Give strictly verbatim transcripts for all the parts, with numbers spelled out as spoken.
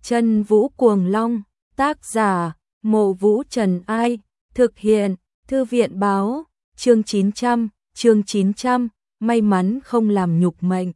Chân Vũ Cuồng Long, tác giả, Mộ Vũ Trần Ai, thực hiện, Thư viện báo, chương chín trăm, chương chín trăm, may mắn không làm nhục mệnh.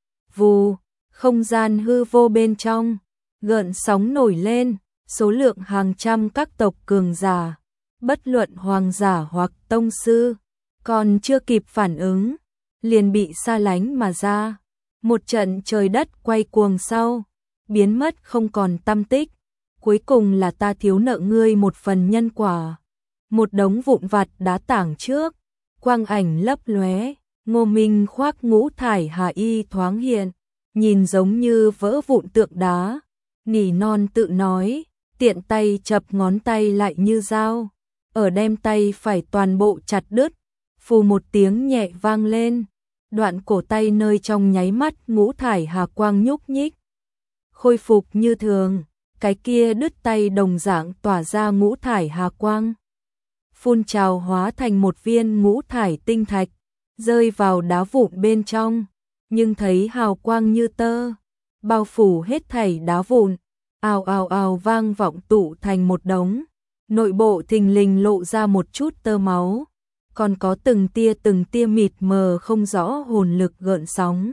Vù, không gian hư vô bên trong, gợn sóng nổi lên, số lượng hàng trăm các tộc cường giả, bất luận hoàng giả hoặc tông sư, còn chưa kịp phản ứng, liền bị xa lánh mà ra. Một trận trời đất quay cuồng sau, biến mất không còn tăm tích, cuối cùng là ta thiếu nợ ngươi một phần nhân quả. Một đống vụn vặt đá tảng trước, quang ảnh lấp lóe, Ngô Minh khoác ngũ thải hà y thoáng hiện, nhìn giống như vỡ vụn tượng đá, nỉ non tự nói, tiện tay chập ngón tay lại như dao, ở đem tay phải toàn bộ chặt đứt, phù một tiếng nhẹ vang lên, đoạn cổ tay nơi trong nháy mắt ngũ thải hà quang nhúc nhích, khôi phục như thường, cái kia đứt tay đồng dạng tỏa ra ngũ thải hà quang, phun trào hóa thành một viên ngũ thải tinh thạch, rơi vào đá vụn bên trong, nhưng thấy hào quang như tơ, bao phủ hết thảy đá vụn, ào ào ào vang vọng tụ thành một đống, nội bộ thình lình lộ ra một chút tơ máu, còn có từng tia từng tia mịt mờ không rõ hồn lực gợn sóng.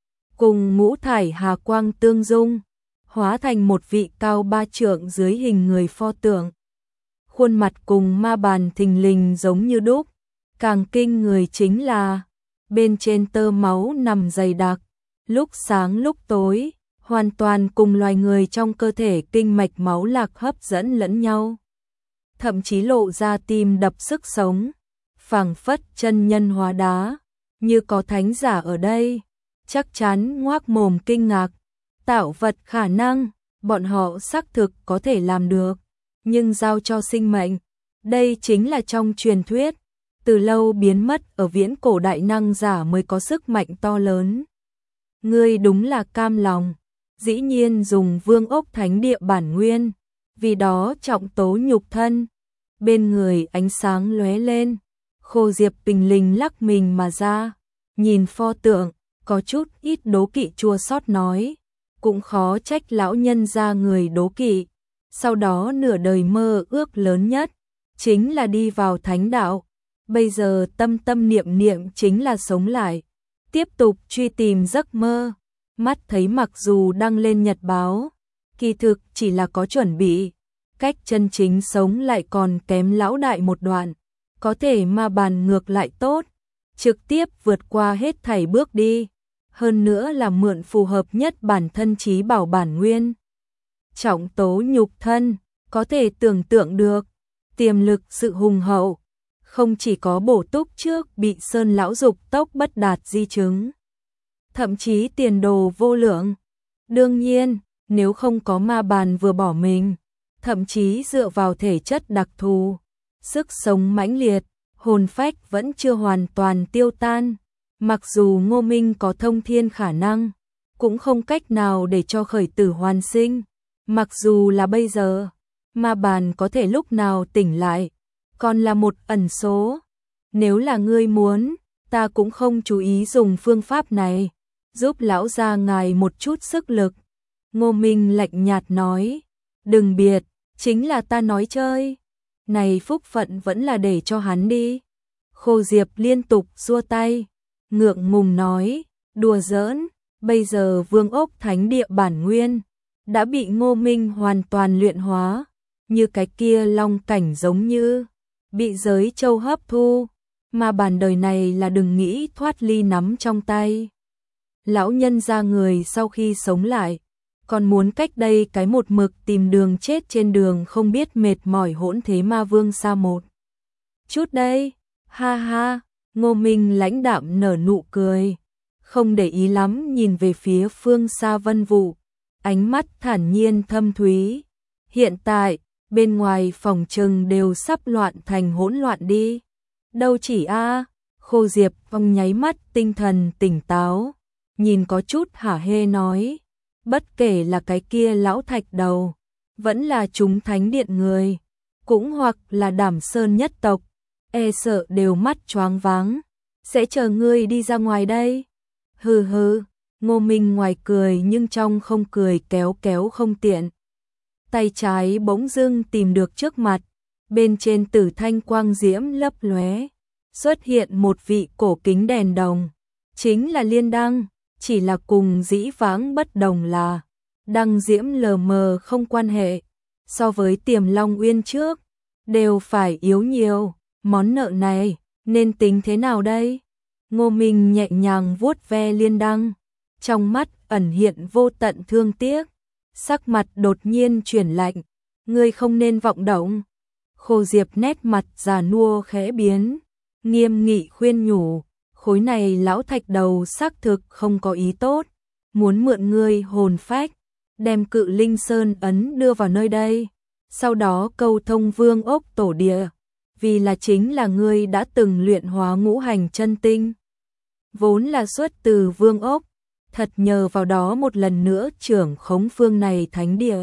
Cùng ngũ thải hà quang tương dung, hóa thành một vị cao ba trượng dưới hình người pho tượng. Khuôn mặt cùng ma bàn thình lình giống như đúc, càng kinh người chính là bên trên tơ máu nằm dày đặc, lúc sáng lúc tối, hoàn toàn cùng loài người trong cơ thể kinh mạch máu lạc hấp dẫn lẫn nhau. Thậm chí lộ ra tim đập sức sống, phảng phất chân nhân hóa đá, như có thánh giả ở đây, chắc chắn ngoác mồm kinh ngạc, tạo vật khả năng, bọn họ xác thực có thể làm được, nhưng giao cho sinh mệnh, đây chính là trong truyền thuyết, từ lâu biến mất ở viễn cổ đại năng giả mới có sức mạnh to lớn. Ngươi đúng là cam lòng, dĩ nhiên dùng vương ốc thánh địa bản nguyên, vì đó trọng tố nhục thân, bên người ánh sáng lóe lên, Khô Diệp bình linh lắc mình mà ra, nhìn pho tượng, có chút ít đố kỵ chua xót nói, cũng khó trách lão nhân ra người đố kỵ, sau đó nửa đời mơ ước lớn nhất, chính là đi vào thánh đạo, bây giờ tâm tâm niệm niệm chính là sống lại, tiếp tục truy tìm giấc mơ, mắt thấy mặc dù đăng lên nhật báo, kỳ thực chỉ là có chuẩn bị, cách chân chính sống lại còn kém lão đại một đoạn, có thể ma bàn ngược lại tốt, trực tiếp vượt qua hết thảy bước đi, hơn nữa là mượn phù hợp nhất bản thân trí bảo bản nguyên. Trọng tố nhục thân, có thể tưởng tượng được, tiềm lực sự hùng hậu, không chỉ có bổ túc trước bị Sơn lão dục tốc bất đạt di chứng, thậm chí tiền đồ vô lượng. Đương nhiên, nếu không có ma bàn vừa bỏ mình, thậm chí dựa vào thể chất đặc thù, sức sống mãnh liệt, hồn phách vẫn chưa hoàn toàn tiêu tan, mặc dù Ngô Minh có thông thiên khả năng, cũng không cách nào để cho khởi tử hoàn sinh, mặc dù là bây giờ, ma bàn có thể lúc nào tỉnh lại, còn là một ẩn số. Nếu là ngươi muốn, ta cũng không chú ý dùng phương pháp này, giúp lão gia ngài một chút sức lực. Ngô Minh lạnh nhạt nói, đừng biệt, chính là ta nói chơi, này phúc phận vẫn là để cho hắn đi. Khô Diệp liên tục xua tay, ngượng ngùng nói, đùa giỡn, bây giờ vương ốc thánh địa bản nguyên, đã bị Ngô Minh hoàn toàn luyện hóa, như cái kia long cảnh giống như bị giới châu hấp thu, mà bản đời này là đừng nghĩ thoát ly nắm trong tay. Lão nhân ra người sau khi sống lại, còn muốn cách đây cái một mực tìm đường chết trên đường không biết mệt mỏi hỗn thế ma vương xa một chút đây, ha ha. Ngô Minh lãnh đạm nở nụ cười, không để ý lắm nhìn về phía phương xa vân vụ, ánh mắt thản nhiên thâm thúy. Hiện tại, bên ngoài phòng trừng đều sắp loạn thành hỗn loạn đi. Đâu chỉ a, à, Khô Diệp vòng nháy mắt tinh thần tỉnh táo, nhìn có chút hả hê nói, bất kể là cái kia lão thạch đầu, vẫn là chúng thánh điện người, cũng hoặc là Đảm Sơn nhất tộc, e sợ đều mắt choáng váng, sẽ chờ ngươi đi ra ngoài đây. Hừ hừ, Ngô Minh ngoài cười nhưng trong không cười, kéo kéo không tiện. Tay trái bỗng dưng tìm được trước mặt, bên trên tử thanh quang diễm lấp lóe, xuất hiện một vị cổ kính đèn đồng, chính là liên đăng, chỉ là cùng dĩ vãng bất đồng là đăng diễm lờ mờ không quan hệ, so với Tiềm Long Uyên trước, đều phải yếu nhiều, món nợ này nên tính thế nào đây? Ngô Minh nhẹ nhàng vuốt ve liên đăng, trong mắt ẩn hiện vô tận thương tiếc, sắc mặt đột nhiên chuyển lạnh, ngươi không nên vọng động. Khô Diệp nét mặt già nua khẽ biến, nghiêm nghị khuyên nhủ, khối này lão thạch đầu xác thực không có ý tốt, muốn mượn ngươi hồn phách, đem Cự Linh Sơn ấn đưa vào nơi đây, sau đó câu thông Vương Ốc tổ địa, vì là chính là ngươi đã từng luyện hóa ngũ hành chân tinh, vốn là xuất từ Vương Ốc, thật nhờ vào đó một lần nữa trưởng khống phương này thánh địa.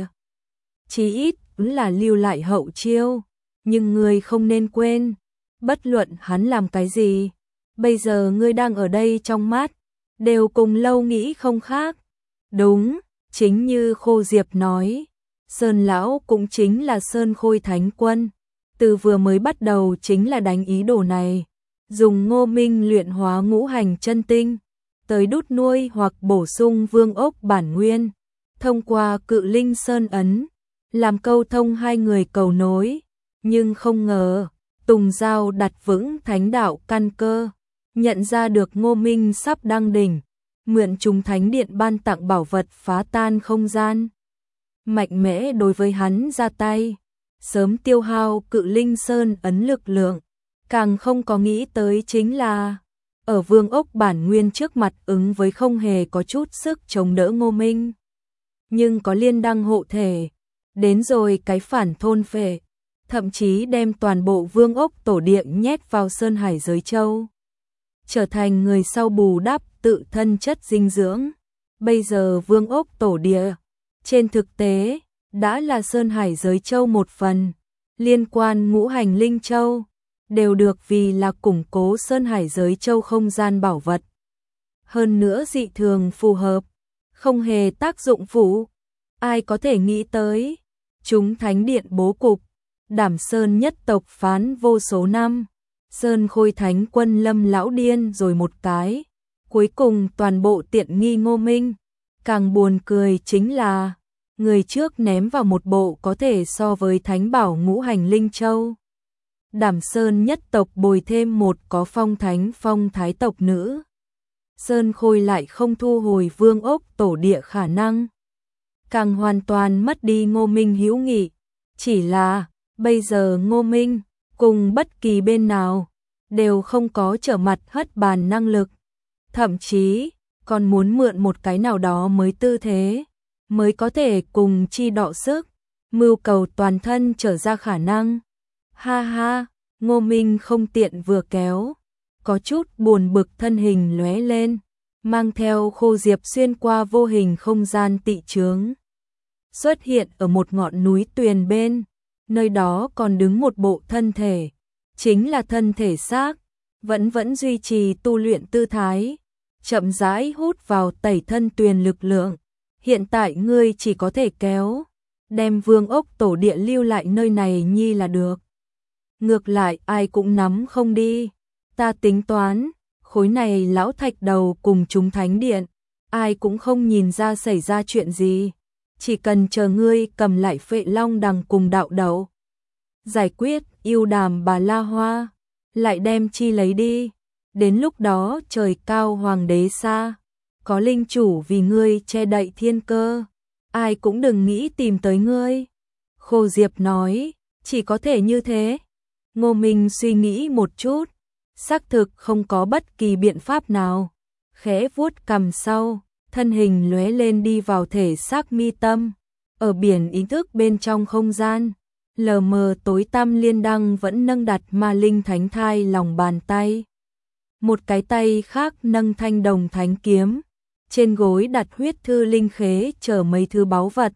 Chí ít là lưu lại hậu chiêu, nhưng ngươi không nên quên, bất luận hắn làm cái gì, bây giờ ngươi đang ở đây trong mắt, đều cùng Lâu Nghĩ không khác. Đúng, chính như Khô Diệp nói, Sơn lão cũng chính là Sơn Khôi Thánh Quân, từ vừa mới bắt đầu chính là đánh ý đồ này, dùng Ngô Minh luyện hóa ngũ hành chân tinh, tới đút nuôi hoặc bổ sung Vương Ốc bản nguyên, thông qua Cự Linh Sơn ấn, làm câu thông hai người cầu nối, nhưng không ngờ, Tùng Giao đặt vững thánh đạo căn cơ, nhận ra được Ngô Minh sắp đăng đỉnh, mượn chúng thánh điện ban tặng bảo vật phá tan không gian, mạnh mẽ đối với hắn ra tay, sớm tiêu hao Cự Linh Sơn ấn lực lượng, càng không có nghĩ tới chính là ở Vương Ốc bản nguyên trước mặt ứng với không hề có chút sức chống đỡ Ngô Minh, nhưng có liên đăng hộ thể, đến rồi cái phản thôn phệ, thậm chí đem toàn bộ Vương Ốc tổ địa nhét vào Sơn Hải Giới Châu, trở thành người sau bù đắp tự thân chất dinh dưỡng. Bây giờ Vương Ốc tổ địa, trên thực tế, đã là Sơn Hải Giới Châu một phần, liên quan ngũ hành linh châu, đều được vì là củng cố Sơn Hải Giới Châu không gian bảo vật. Hơn nữa dị thường phù hợp, không hề tác dụng phụ, ai có thể nghĩ tới, chúng thánh điện bố cục, Đảm Sơn nhất tộc phán vô số năm, Sơn Khôi Thánh Quân lâm lão điên rồi một cái, cuối cùng toàn bộ tiện nghi Ngô Minh. Càng buồn cười chính là, người trước ném vào một bộ có thể so với thánh bảo ngũ hành linh châu. Đảm Sơn nhất tộc bồi thêm một có phong thánh phong thái tộc nữ. Sơn Khôi lại không thu hồi Vương Ốc tổ địa khả năng, càng hoàn toàn mất đi Ngô Minh hữu nghị. Chỉ là, bây giờ Ngô Minh, cùng bất kỳ bên nào, đều không có trở mặt hất bàn năng lực. Thậm chí, còn muốn mượn một cái nào đó mới tư thế, mới có thể cùng chi đọ sức, mưu cầu toàn thân trở ra khả năng. Ha ha, Ngô Minh không tiện vừa kéo, có chút buồn bực thân hình lóe lên, mang theo Khô Diệp xuyên qua vô hình không gian tị chướng, xuất hiện ở một ngọn núi tuyền bên, nơi đó còn đứng một bộ thân thể, chính là thân thể xác, vẫn vẫn duy trì tu luyện tư thái, chậm rãi hút vào tẩy thân tuyền lực lượng. Hiện tại ngươi chỉ có thể kéo, đem Vương Ốc tổ địa lưu lại nơi này nhi là được. Ngược lại ai cũng nắm không đi, ta tính toán, khối này lão thạch đầu cùng chúng thánh điện, ai cũng không nhìn ra xảy ra chuyện gì, chỉ cần chờ ngươi cầm lại Phệ Long đằng cùng đạo đậu, giải quyết yêu đàm bà La Hoa, lại đem chi lấy đi, đến lúc đó trời cao hoàng đế xa, có linh chủ vì ngươi che đậy thiên cơ, ai cũng đừng nghĩ tìm tới ngươi. Khô Diệp nói, chỉ có thể như thế. Ngô Minh suy nghĩ một chút, xác thực không có bất kỳ biện pháp nào, khẽ vuốt cằm sau, thân hình lóe lên đi vào thể xác mi tâm, ở biển ý thức bên trong không gian, lờ mờ tối tăm liên đăng vẫn nâng đặt ma linh thánh thai lòng bàn tay. Một cái tay khác nâng thanh đồng thánh kiếm, trên gối đặt huyết thư linh khế chở mấy thứ báu vật.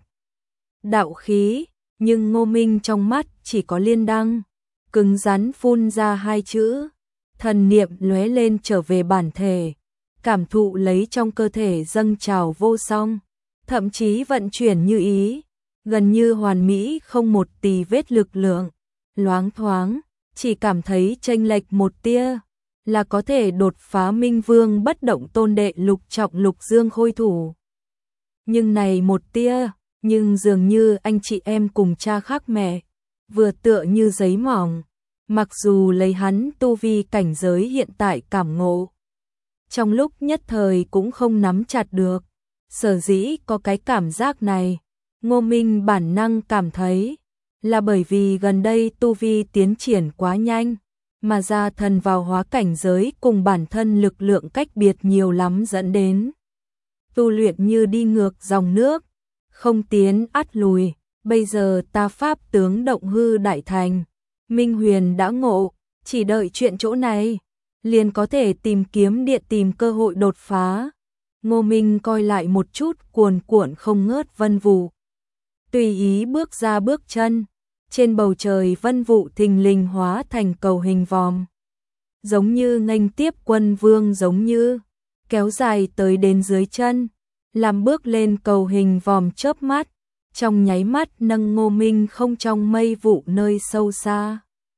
Đạo khí, nhưng Ngô Minh trong mắt chỉ có liên đăng, cứng rắn phun ra hai chữ, thần niệm lóe lên trở về bản thể, cảm thụ lấy trong cơ thể dâng trào vô song, thậm chí vận chuyển như ý, gần như hoàn mỹ không một tì vết lực lượng, loáng thoáng, chỉ cảm thấy chênh lệch một tia, là có thể đột phá Minh Vương bất động tôn đệ lục trọng lục dương khôi thủ. Nhưng này một tia, nhưng dường như anh chị em cùng cha khác mẹ, vừa tựa như giấy mỏng, mặc dù lấy hắn tu vi cảnh giới hiện tại cảm ngộ. Trong lúc nhất thời cũng không nắm chặt được, sở dĩ có cái cảm giác này, Ngô Minh bản năng cảm thấy, là bởi vì gần đây tu vi tiến triển quá nhanh, mà ra thần vào hóa cảnh giới cùng bản thân lực lượng cách biệt nhiều lắm dẫn đến. Tu luyện như đi ngược dòng nước, không tiến ắt lùi, bây giờ ta pháp tướng động hư đại thành, Minh Huyền đã ngộ, chỉ đợi chuyện chỗ này, liền có thể tìm kiếm địa tìm cơ hội đột phá. Ngô Minh coi lại một chút cuồn cuộn không ngớt vân vụ. Tùy ý bước ra bước chân, trên bầu trời vân vụ thình lình hóa thành cầu hình vòm. Giống như nghênh tiếp quân vương giống như, kéo dài tới đến dưới chân, làm bước lên cầu hình vòm chớp mắt, trong nháy mắt nâng Ngô Minh không trong mây vụ nơi sâu xa.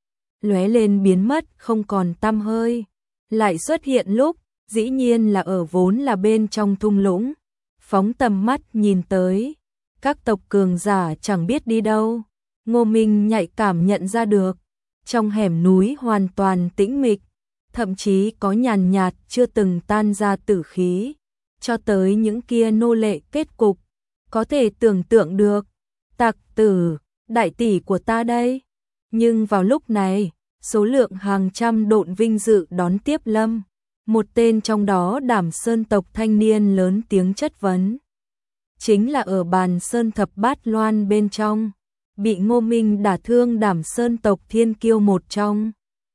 Lóe lên biến mất không còn tăm hơi, lại xuất hiện lúc, dĩ nhiên là ở vốn là bên trong thung lũng, phóng tầm mắt nhìn tới, các tộc cường giả chẳng biết đi đâu, Ngô Minh nhạy cảm nhận ra được, trong hẻm núi hoàn toàn tĩnh mịch, thậm chí có nhàn nhạt chưa từng tan ra tử khí, cho tới những kia nô lệ kết cục, có thể tưởng tượng được, tặc tử, đại tỷ của ta đây. Nhưng vào lúc này, số lượng hàng trăm độn vinh dự đón tiếp lâm, một tên trong đó Đảm Sơn tộc thanh niên lớn tiếng chất vấn. Chính là ở bàn Sơn thập bát loan bên trong, bị Ngô Minh đả thương Đảm Sơn tộc thiên kiêu một trong.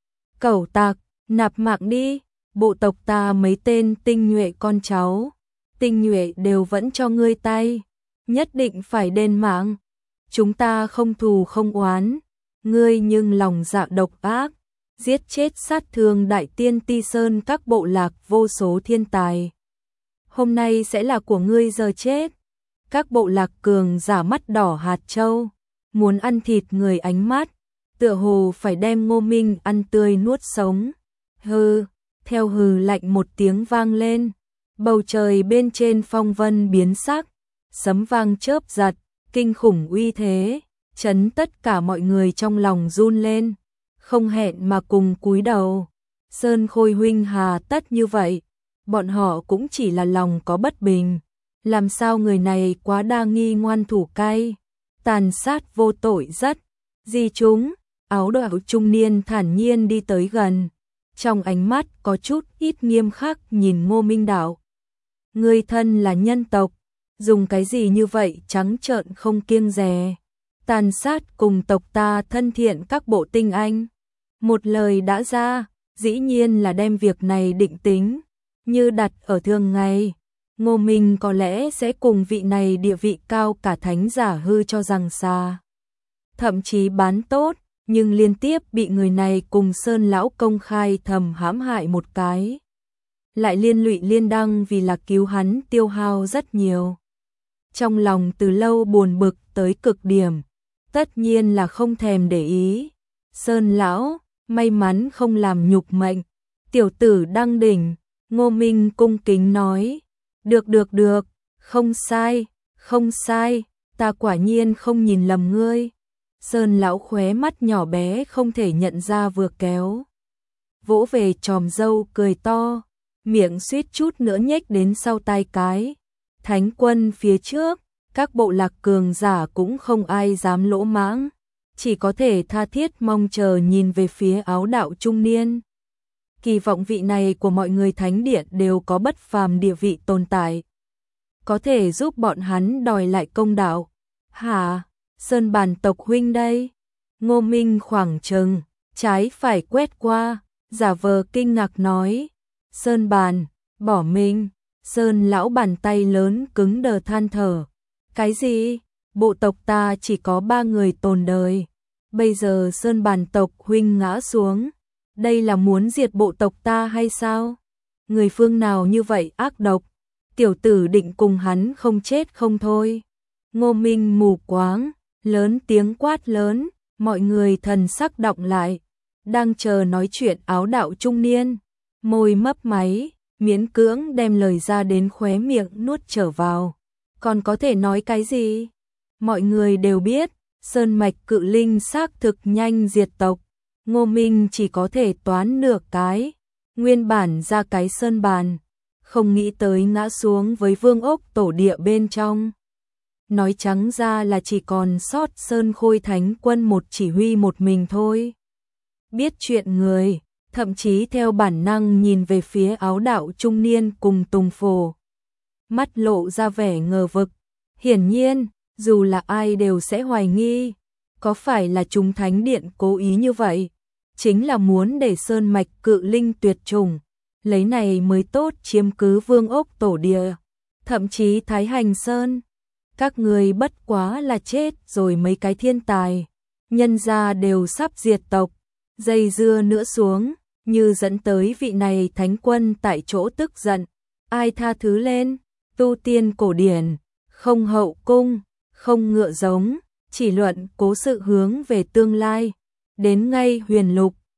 Cẩu tặc, nạp mạng đi, bộ tộc ta mấy tên tinh nhuệ con cháu, tinh nhuệ đều vẫn cho ngươi tay, nhất định phải đền mạng. Chúng ta không thù không oán, ngươi nhưng lòng dạ độc ác, giết chết sát thương đại tiên Ti Sơn các bộ lạc vô số thiên tài. Hôm nay sẽ là của ngươi giờ chết. Các bộ lạc cường giả mắt đỏ hạt châu, muốn ăn thịt người ánh mắt, tựa hồ phải đem Ngô Minh ăn tươi nuốt sống. Hừ, theo hừ lạnh một tiếng vang lên, bầu trời bên trên phong vân biến sắc, sấm vang chớp giật, kinh khủng uy thế, chấn tất cả mọi người trong lòng run lên, không hẹn mà cùng cúi đầu. Sơn Khôi huynh hà tất như vậy, bọn họ cũng chỉ là lòng có bất bình, làm sao người này quá đa nghi ngoan thủ cay, tàn sát vô tội rất. Di chúng, áo đạo trung niên thản nhiên đi tới gần, trong ánh mắt có chút ít nghiêm khắc nhìn Ngô Minh đạo. Ngươi thân là nhân tộc, dùng cái gì như vậy trắng trợn không kiêng dè, tàn sát cùng tộc ta thân thiện các bộ tinh anh. Một lời đã ra, dĩ nhiên là đem việc này định tính, như đặt ở thường ngày, Ngô Minh có lẽ sẽ cùng vị này địa vị cao cả thánh giả hư cho rằng xa. Thậm chí bán tốt, nhưng liên tiếp bị người này cùng Sơn lão công khai thầm hãm hại một cái. Lại liên lụy liên đăng vì là cứu hắn tiêu hao rất nhiều. Trong lòng từ lâu buồn bực tới cực điểm, tất nhiên là không thèm để ý. Sơn lão, may mắn không làm nhục mệnh, tiểu tử đăng đỉnh. Ngô Minh cung kính nói, được được được, không sai, không sai, ta quả nhiên không nhìn lầm ngươi. Sơn lão khóe mắt nhỏ bé không thể nhận ra vừa kéo, vỗ về tròm râu cười to, miệng suýt chút nữa nhếch đến sau tai cái. Thánh quân phía trước, các bộ lạc cường giả cũng không ai dám lỗ mãng, chỉ có thể tha thiết mong chờ nhìn về phía áo đạo trung niên. Kỳ vọng vị này của mọi người thánh điện đều có bất phàm địa vị tồn tại, có thể giúp bọn hắn đòi lại công đạo. Hả? Sơn bản tộc huynh đây? Ngô Minh khoảng chừng, trái phải quét qua, giả vờ kinh ngạc nói. Sơn bàn, bỏ mình. Sơn lão bàn tay lớn cứng đờ than thở. Cái gì? Bộ tộc ta chỉ có ba người tồn đời. Bây giờ Sơn bàn tộc huynh ngã xuống. Đây là muốn diệt bộ tộc ta hay sao? người phương nào như vậy ác độc, tiểu tử định cùng hắn không chết không thôi. Ngô Minh mù quáng, lớn tiếng quát lớn, mọi người thần sắc đọng lại, đang chờ nói chuyện áo đạo trung niên, môi mấp máy, miễn cưỡng đem lời ra đến khóe miệng nuốt trở vào. Còn có thể nói cái gì? Mọi người đều biết, sơn mạch cự linh xác thực nhanh diệt tộc, Ngô Minh chỉ có thể toán nửa cái, nguyên bản ra cái sơn bàn, không nghĩ tới ngã xuống với vương ốc tổ địa bên trong. Nói trắng ra là chỉ còn sót Sơn Khôi Thánh Quân một chỉ huy một mình thôi. Biết chuyện người, thậm chí theo bản năng nhìn về phía áo đạo trung niên cùng Tùng Phổ. Mắt lộ ra vẻ ngờ vực, hiển nhiên, dù là ai đều sẽ hoài nghi, có phải là chúng thánh điện cố ý như vậy, chính là muốn để sơn mạch cự linh tuyệt chủng, lấy này mới tốt chiếm cứ vương ốc tổ địa, thậm chí Thái Hành Sơn. Các người bất quá là chết rồi mấy cái thiên tài, nhân gia đều sắp diệt tộc, dây dưa nữa xuống, như dẫn tới vị này thánh quân tại chỗ tức giận, ai tha thứ lên, tu tiên cổ điển, không hậu cung, không ngựa giống, chỉ luận cố sự hướng về tương lai, đến ngay huyền lục,